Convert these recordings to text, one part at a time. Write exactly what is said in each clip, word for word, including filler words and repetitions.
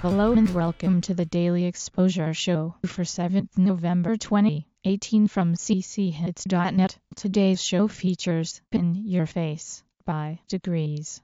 Hello and welcome to the Daily Exposure Show for seventh November twenty eighteen from c c hits dot net. Today's show features In Your Face by Degrees.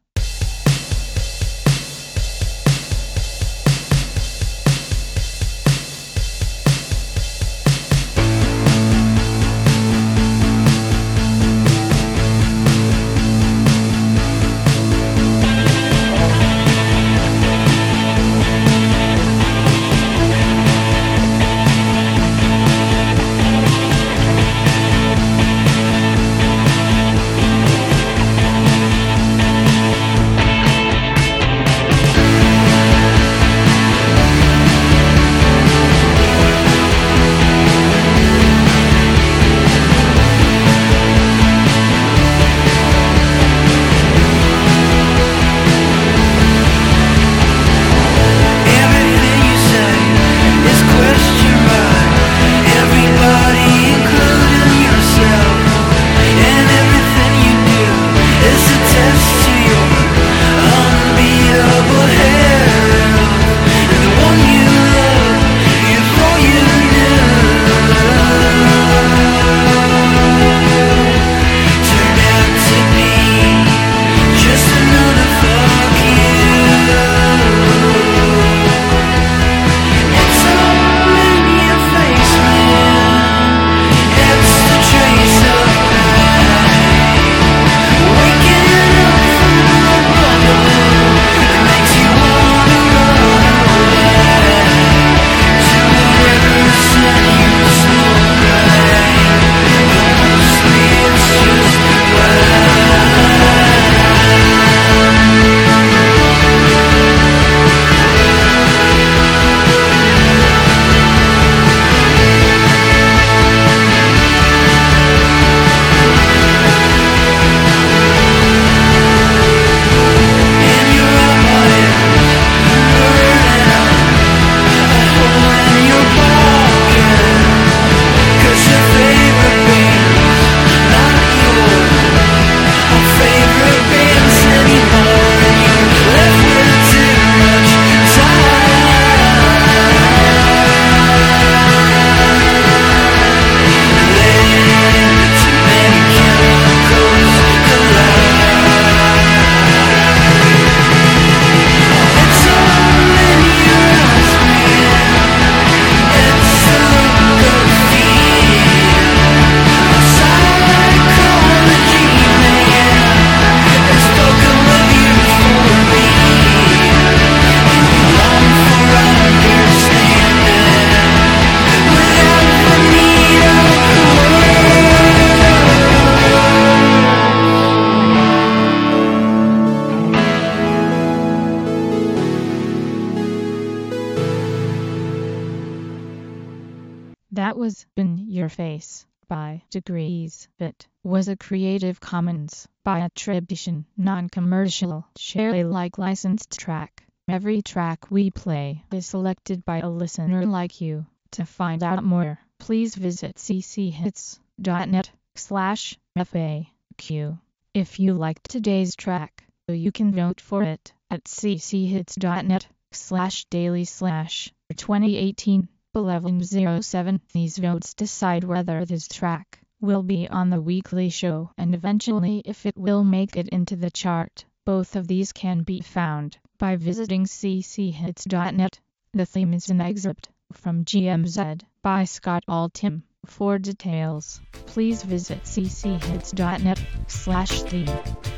That was In Your Face by Degrees. It was a Creative Commons by attribution, non-commercial, share Alike licensed track. Every track we play is selected by a listener like you. To find out more, please visit c c hits dot net slash F A Q. If you liked today's track, you can vote for it at c c hits dot net slash daily slash twenty eighteen. eleven oh seven. These votes decide whether this track will be on the weekly show and eventually if it will make it into the chart. Both of these can be found by visiting c c hits dot net. The theme is an excerpt from G M Z by Scott Altham. For details, please visit c c hits dot net slash theme.